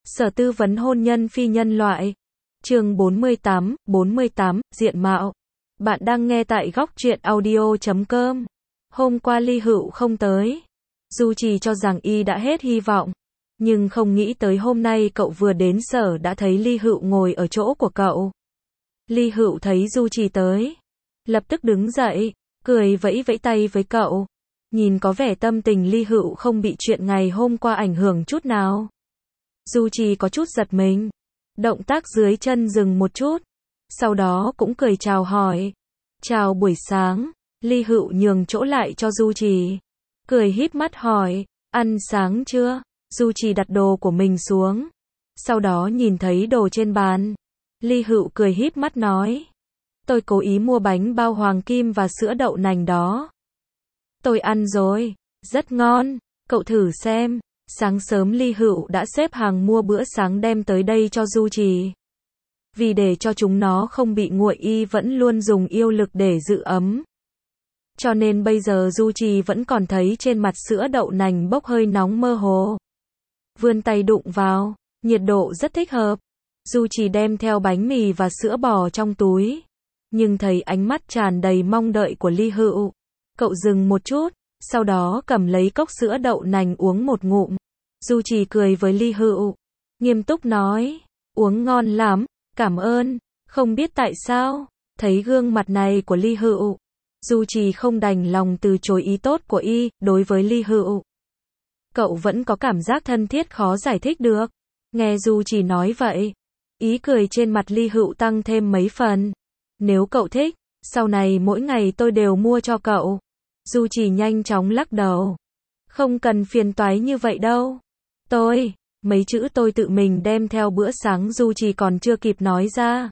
Sở tư vấn hôn nhân phi nhân loại. Chương 48, diện mạo. Bạn đang nghe tại góc truyện audio.com. Hôm qua Ly Hựu không tới. Du Trì cho rằng y đã hết hy vọng. Nhưng không nghĩ tới hôm nay cậu vừa đến sở đã thấy Ly Hựu ngồi ở chỗ của cậu. Ly Hựu thấy Du Trì tới. Lập tức đứng dậy, cười vẫy vẫy tay với cậu. Nhìn có vẻ tâm tình Ly Hựu không bị chuyện ngày hôm qua ảnh hưởng chút nào. Du Trì có chút giật mình. Động tác dưới chân dừng một chút. Sau đó cũng cười chào hỏi. Chào buổi sáng. Ly Hựu nhường chỗ lại cho Du Trì. Cười híp mắt hỏi. Ăn sáng chưa? Du Trì đặt đồ của mình xuống. Sau đó nhìn thấy đồ trên bàn. Ly Hựu cười híp mắt nói. Tôi cố ý mua bánh bao hoàng kim và sữa đậu nành đó. Tôi ăn rồi. Rất ngon. Cậu thử xem. Sáng sớm Ly Hựu đã xếp hàng mua bữa sáng đem tới đây cho Du Trì. Vì để cho chúng nó không bị nguội y vẫn luôn dùng yêu lực để giữ ấm. Cho nên bây giờ Du Trì vẫn còn thấy trên mặt sữa đậu nành bốc hơi nóng mơ hồ. Vươn tay đụng vào, nhiệt độ rất thích hợp. Du Trì đem theo bánh mì và sữa bò trong túi. Nhưng thấy ánh mắt tràn đầy mong đợi của Ly Hựu. Cậu dừng một chút, sau đó cầm lấy cốc sữa đậu nành uống một ngụm. Du Trì cười với Ly Hựu, nghiêm túc nói, uống ngon lắm, cảm ơn. Không biết tại sao, thấy gương mặt này của Ly Hựu, Du Trì không đành lòng từ chối ý tốt của y đối với Ly Hựu. Cậu vẫn có cảm giác thân thiết khó giải thích được. Nghe Du Trì nói vậy, ý cười trên mặt Ly Hựu tăng thêm mấy phần. Nếu cậu thích, sau này mỗi ngày tôi đều mua cho cậu. Du Trì nhanh chóng lắc đầu. Không cần phiền toái như vậy đâu. Mấy chữ tôi tự mình đem theo bữa sáng Du Trì còn chưa kịp nói ra.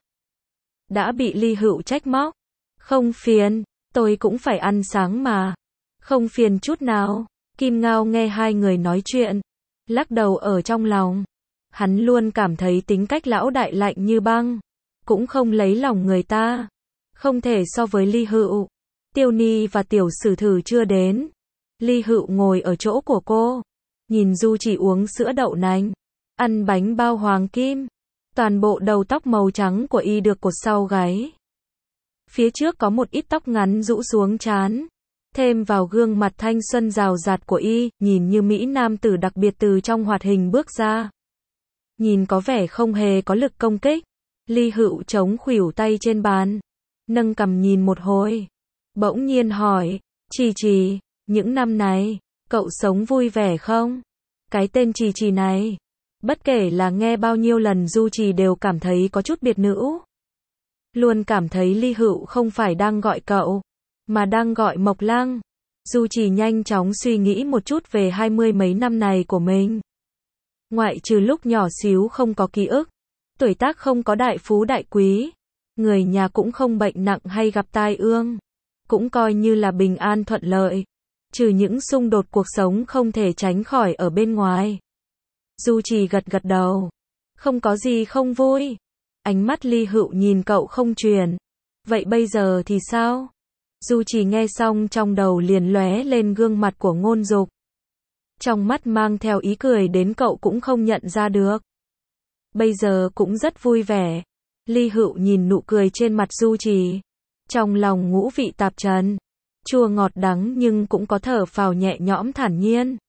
Đã bị Ly Hựu trách móc. Không phiền, tôi cũng phải ăn sáng mà. Không phiền chút nào. Kim Ngao nghe hai người nói chuyện. Lắc đầu ở trong lòng. Hắn luôn cảm thấy tính cách lão đại lạnh như băng. Cũng không lấy lòng người ta. Không thể so với Ly Hựu. Tiêu Ni và Tiểu Sử Thử chưa đến. Ly Hựu ngồi ở chỗ của cô. Nhìn Du Trì uống sữa đậu nành. Ăn bánh bao hoàng kim. Toàn bộ đầu tóc màu trắng của y được cột sau gáy. Phía trước có một ít tóc ngắn rũ xuống trán. Thêm vào gương mặt thanh xuân rào rạt của y, nhìn như mỹ nam tử đặc biệt từ trong hoạt hình bước ra. Nhìn có vẻ không hề có lực công kích. Ly Hựu chống khuỷu tay trên bàn. Nâng cằm nhìn một hồi. Bỗng nhiên hỏi, Trì, những năm này, cậu sống vui vẻ không? Cái tên Trì này, bất kể là nghe bao nhiêu lần Du Trì đều cảm thấy có chút biệt nữ. Luôn cảm thấy Ly Hựu không phải đang gọi cậu, mà đang gọi Mộc Lăng. Du Trì nhanh chóng suy nghĩ một chút về 20 mấy năm này của mình. Ngoại trừ lúc nhỏ xíu không có ký ức, tuổi tác không có đại phú đại quý, người nhà cũng không bệnh nặng hay gặp tai ương. Cũng coi như là bình an thuận lợi. Trừ những xung đột cuộc sống không thể tránh khỏi ở bên ngoài. Du Trì gật đầu. Không có gì không vui. Ánh mắt Ly Hựu nhìn cậu không chuyển. Vậy bây giờ thì sao? Du Trì nghe xong trong đầu liền lóe lên gương mặt của Ngôn Dục. Trong mắt mang theo ý cười đến cậu cũng không nhận ra được. Bây giờ cũng rất vui vẻ. Ly Hựu nhìn nụ cười trên mặt Du Trì. Trong lòng ngũ vị tạp trần. Chua ngọt đắng nhưng cũng có thở phào nhẹ nhõm thản nhiên.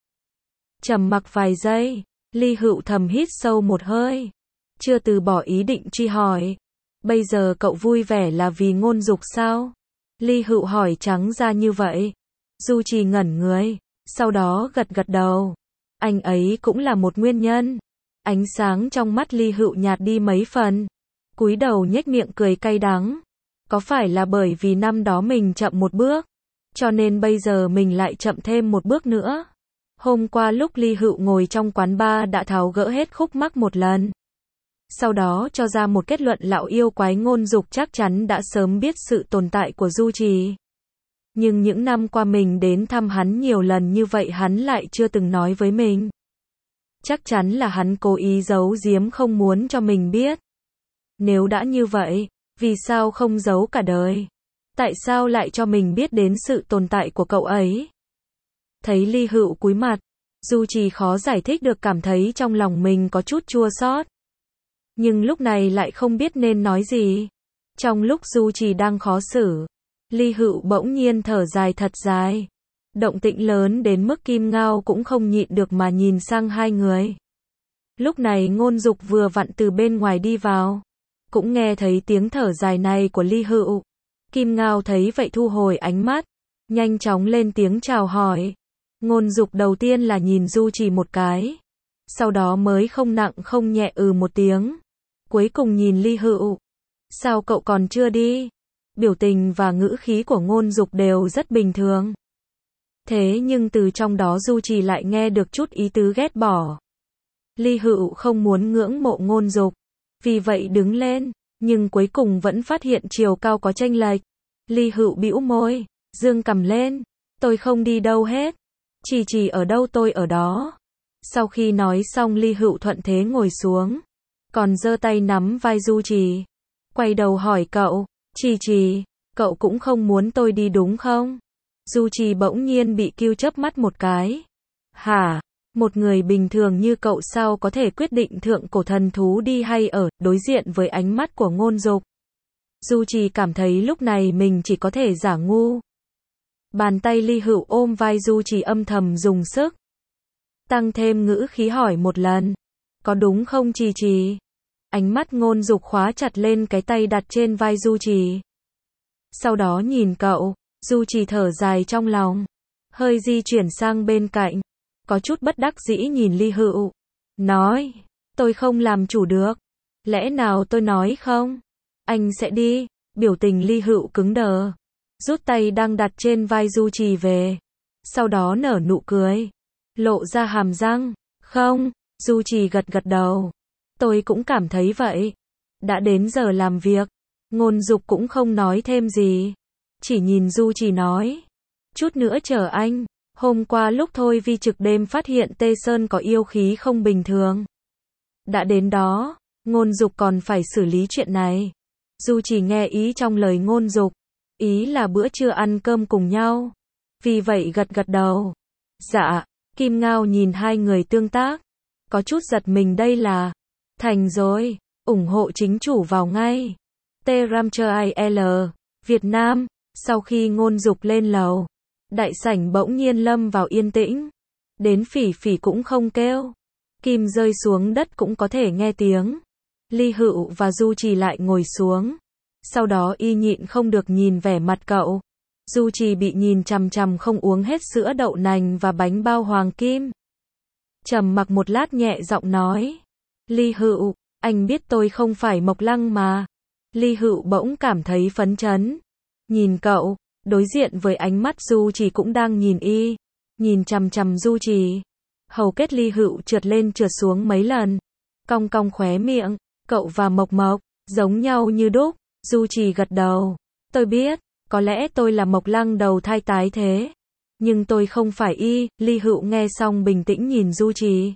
Trầm mặc vài giây. Ly Hựu thầm hít sâu một hơi. Chưa từ bỏ ý định truy hỏi. Bây giờ cậu vui vẻ là vì Ngôn Dục sao? Ly Hựu hỏi trắng ra như vậy. Du Trì ngẩn người. Sau đó gật đầu. Anh ấy cũng là một nguyên nhân. Ánh sáng trong mắt Ly Hựu nhạt đi mấy phần. Cúi đầu nhếch miệng cười cay đắng. Có phải là bởi vì năm đó mình chậm một bước, cho nên bây giờ mình lại chậm thêm một bước nữa? Hôm qua lúc Ly Hựu ngồi trong quán bar đã tháo gỡ hết khúc mắc một lần. Sau đó cho ra một kết luận lão yêu quái Ngôn Dục chắc chắn đã sớm biết sự tồn tại của Du Trì. Nhưng những năm qua mình đến thăm hắn nhiều lần như vậy hắn lại chưa từng nói với mình. Chắc chắn là hắn cố ý giấu giếm không muốn cho mình biết. Nếu đã như vậy, vì sao không giấu cả đời? Tại sao lại cho mình biết đến sự tồn tại của cậu ấy? Thấy Ly Hựu cúi mặt, Du Trì khó giải thích được, cảm thấy trong lòng mình có chút chua xót. Nhưng lúc này lại không biết nên nói gì. Trong lúc Du Trì đang khó xử, Ly Hựu bỗng nhiên thở dài thật dài. Động tĩnh lớn đến mức Kim Ngao cũng không nhịn được mà nhìn sang hai người. Lúc này Ngôn Dục vừa vặn từ bên ngoài đi vào, cũng nghe thấy tiếng thở dài này của Ly Hựu. Kim Ngao thấy vậy thu hồi ánh mắt, nhanh chóng lên tiếng chào hỏi. Ngôn Dục đầu tiên là nhìn Du Trì một cái, sau đó mới không nặng không nhẹ một tiếng. Cuối cùng nhìn Ly Hựu. Sao cậu còn chưa đi? Biểu tình và ngữ khí của Ngôn Dục đều rất bình thường. Thế nhưng từ trong đó Du Trì lại nghe được chút ý tứ ghét bỏ. Ly Hựu không muốn ngưỡng mộ Ngôn Dục, vì vậy đứng lên, nhưng cuối cùng vẫn phát hiện chiều cao có chênh lệch. Ly Hựu bĩu môi, dương cằm lên, tôi không đi đâu hết. Trì ở đâu tôi ở đó. Sau khi nói xong Ly Hựu thuận thế ngồi xuống, còn giơ tay nắm vai Du Trì, quay đầu hỏi cậu, Trì, cậu cũng không muốn tôi đi đúng không? Du Trì bỗng nhiên bị Cưu chớp mắt một cái. Hả? Một người bình thường như cậu sao có thể quyết định thượng cổ thần thú đi hay ở, đối diện với ánh mắt của Ngôn Dục. Du Trì cảm thấy lúc này mình chỉ có thể giả ngu. Bàn tay Ly Hựu ôm vai Du Trì âm thầm dùng sức, tăng thêm ngữ khí hỏi một lần. Có đúng không Trì? Ánh mắt Ngôn Dục khóa chặt lên cái tay đặt trên vai Du Trì. Sau đó nhìn cậu, Du Trì thở dài trong lòng, hơi di chuyển sang bên cạnh, có chút bất đắc dĩ nhìn Ly Hựu, nói, tôi không làm chủ được. Lẽ nào tôi nói không? Anh sẽ đi. Biểu tình Ly Hựu cứng đờ, rút tay đang đặt trên vai Du Trì về, sau đó nở nụ cười, lộ ra hàm răng. Không. Du Trì gật đầu. Tôi cũng cảm thấy vậy. Đã đến giờ làm việc. Ngôn Dục cũng không nói thêm gì, chỉ nhìn Du Trì nói, chút nữa chờ anh. Hôm qua lúc thôi Vi trực đêm phát hiện Tê Sơn có yêu khí không bình thường. Đã đến đó, Ngôn Dục còn phải xử lý chuyện này. Du Trì nghe ý trong lời Ngôn Dục, ý là bữa trưa ăn cơm cùng nhau. Vì vậy gật đầu. Dạ. Kim Ngao nhìn hai người tương tác, có chút giật mình, đây là thành rồi, ủng hộ chính chủ vào ngay. T-Ram-L, Việt Nam. Sau khi Ngôn Dục lên lầu, đại sảnh bỗng nhiên lâm vào yên tĩnh. Đến Phỉ Phỉ cũng không kêu. Kim rơi xuống đất cũng có thể nghe tiếng. Ly Hựu và Du Trì lại ngồi xuống. Sau đó y nhịn không được nhìn vẻ mặt cậu. Du Trì bị nhìn chằm chằm không uống hết sữa đậu nành và bánh bao hoàng kim. Trầm mặc một lát nhẹ giọng nói. Ly Hựu, anh biết tôi không phải Mộc Lăng mà. Ly Hựu bỗng cảm thấy phấn chấn. Nhìn cậu, đối diện với ánh mắt Du Trì cũng đang nhìn y. Nhìn chằm chằm Du Trì. Hầu kết Ly Hựu trượt lên trượt xuống mấy lần. Cong cong khóe miệng. Cậu và Mộc Mộc, giống nhau như đúc. Du Trì gật đầu. Tôi biết, có lẽ tôi là Mộc Lăng đầu thai tái thế. Nhưng tôi không phải y. Ly Hựu nghe xong bình tĩnh nhìn Du Trì.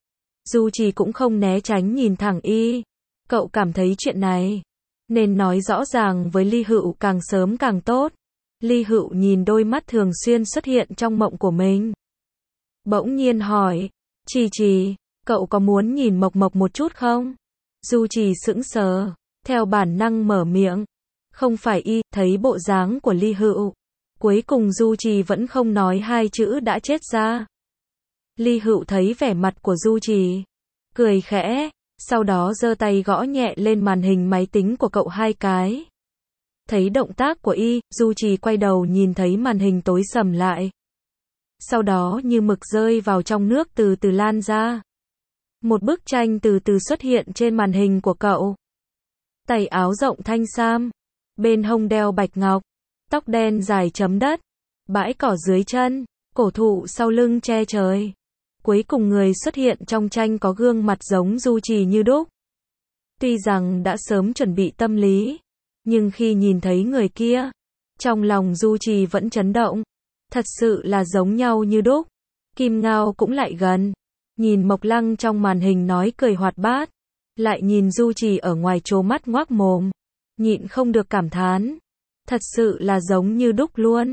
Du Trì cũng không né tránh nhìn thẳng y. Cậu cảm thấy chuyện này nên nói rõ ràng với Ly Hựu càng sớm càng tốt. Ly Hựu nhìn đôi mắt thường xuyên xuất hiện trong mộng của mình, bỗng nhiên hỏi, Trì, cậu có muốn nhìn Mộc Mộc một chút không? Du Trì sững sờ, theo bản năng mở miệng. Không phải y. Thấy bộ dáng của Ly Hựu, cuối cùng Du Trì vẫn không nói hai chữ đã chết ra. Ly Hựu thấy vẻ mặt của Du Trì, cười khẽ, sau đó giơ tay gõ nhẹ lên màn hình máy tính của cậu hai cái. Thấy động tác của y, Du Trì quay đầu nhìn thấy màn hình tối sầm lại. Sau đó như mực rơi vào trong nước từ từ lan ra. Một bức tranh từ từ xuất hiện trên màn hình của cậu. Tay áo rộng thanh sam, bên hông đeo bạch ngọc, tóc đen dài chấm đất, bãi cỏ dưới chân, cổ thụ sau lưng che trời. Cuối cùng người xuất hiện trong tranh có gương mặt giống Du Trì như đúc. Tuy rằng đã sớm chuẩn bị tâm lý, nhưng khi nhìn thấy người kia, trong lòng Du Trì vẫn chấn động. Thật sự là giống nhau như đúc. Kim Ngao cũng lại gần, nhìn Mộc Lăng trong màn hình nói cười hoạt bát, lại nhìn Du Trì ở ngoài trố mắt ngoác mồm, nhịn không được cảm thán. Thật sự là giống như đúc luôn.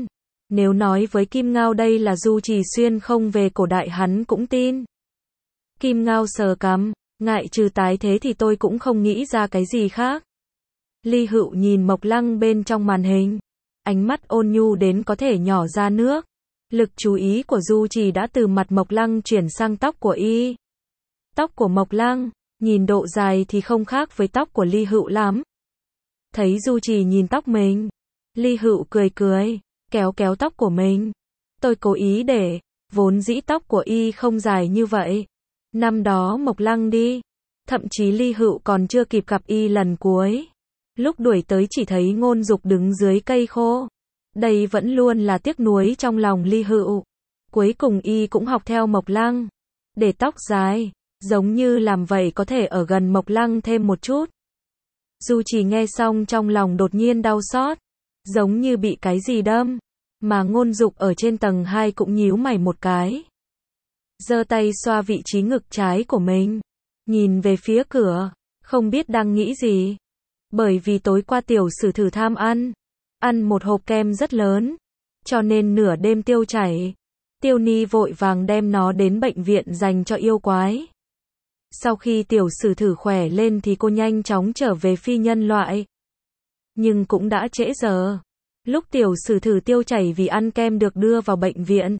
Nếu nói với Kim Ngao đây là Du Trì xuyên không về cổ đại hắn cũng tin. Kim Ngao sờ cằm, ngại trừ tái thế thì tôi cũng không nghĩ ra cái gì khác. Ly Hựu nhìn Mộc Lăng bên trong màn hình, ánh mắt ôn nhu đến có thể nhỏ ra nước. Lực chú ý của Du Trì đã từ mặt Mộc Lăng chuyển sang tóc của y. Tóc của Mộc Lăng, nhìn độ dài thì không khác với tóc của Ly Hựu lắm. Thấy Du Trì nhìn tóc mình, Ly Hựu cười cười, kéo kéo tóc của mình. Tôi cố ý để, vốn dĩ tóc của y không dài như vậy. Năm đó Mộc Lăng đi, thậm chí Ly Hựu còn chưa kịp gặp y lần cuối. Lúc đuổi tới chỉ thấy Ngôn Dục đứng dưới cây khô. Đây vẫn luôn là tiếc nuối trong lòng Ly Hựu. Cuối cùng y cũng học theo Mộc Lăng, để tóc dài, giống như làm vậy có thể ở gần Mộc Lăng thêm một chút. Du Trì nghe xong trong lòng đột nhiên đau xót, giống như bị cái gì đâm, mà Ngôn Dục ở trên tầng 2 cũng nhíu mày một cái. Giơ tay xoa vị trí ngực trái của mình, nhìn về phía cửa, không biết đang nghĩ gì. Bởi vì tối qua tiểu sử thử tham ăn một hộp kem rất lớn, cho nên nửa đêm tiêu chảy. Tiêu Ni vội vàng đem nó đến bệnh viện dành cho yêu quái. Sau khi tiểu sử thử khỏe lên thì cô nhanh chóng trở về phi nhân loại. Nhưng cũng đã trễ giờ. Lúc tiểu sử thử tiêu chảy vì ăn kem được đưa vào bệnh viện.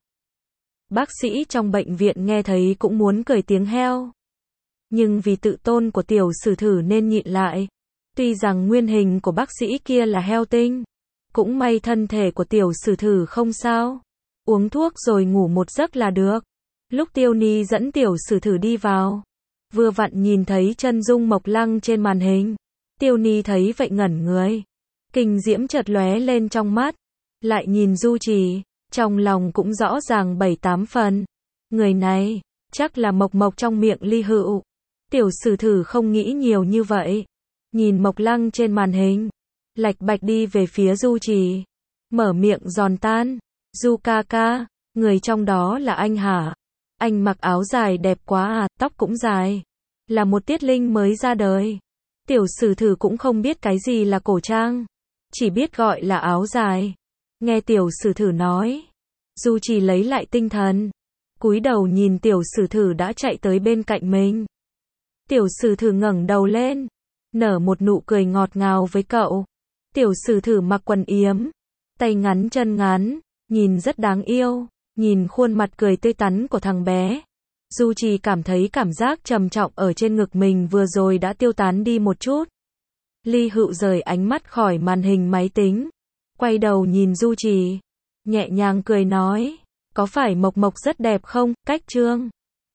Bác sĩ trong bệnh viện nghe thấy cũng muốn cười tiếng heo. Nhưng vì tự tôn của tiểu sử thử nên nhịn lại. Tuy rằng nguyên hình của bác sĩ kia là heo tinh, cũng may thân thể của tiểu sử thử không sao. Uống thuốc rồi ngủ một giấc là được. Lúc Tiêu Ni dẫn tiểu sử thử đi vào, vừa vặn nhìn thấy chân dung Mộc Lăng trên màn hình. Tiêu Ni thấy vậy ngẩn người. Kinh diễm chợt lóe lên trong mắt. Lại nhìn Du Trì, trong lòng cũng rõ ràng 7-8 phần. Người này, chắc là Mộc Mộc trong miệng Ly Hựu. Tiểu sử thử không nghĩ nhiều như vậy. Nhìn Mộc Lăng trên màn hình, lạch bạch đi về phía Du Trì. Mở miệng giòn tan. Du ca ca, người trong đó là anh hả? Anh mặc áo dài đẹp quá à, tóc cũng dài. Là một tiết linh mới ra đời. Tiểu sử thử cũng không biết cái gì là cổ trang. Chỉ biết gọi là áo dài. Nghe tiểu sử thử nói. Du Trì lấy lại tinh thần. Cúi đầu nhìn tiểu sử thử đã chạy tới bên cạnh mình. Tiểu sử thử ngẩng đầu lên. Nở một nụ cười ngọt ngào với cậu. Tiểu sử thử mặc quần yếm. Tay ngắn chân ngắn. Nhìn rất đáng yêu. Nhìn khuôn mặt cười tươi tắn của thằng bé. Du Trì cảm thấy cảm giác trầm trọng ở trên ngực mình vừa rồi đã tiêu tán đi một chút. Ly Hựu rời ánh mắt khỏi màn hình máy tính. Quay đầu nhìn Du Trì. Nhẹ nhàng cười nói. Có phải Mộc Mộc rất đẹp không, Cách Trương?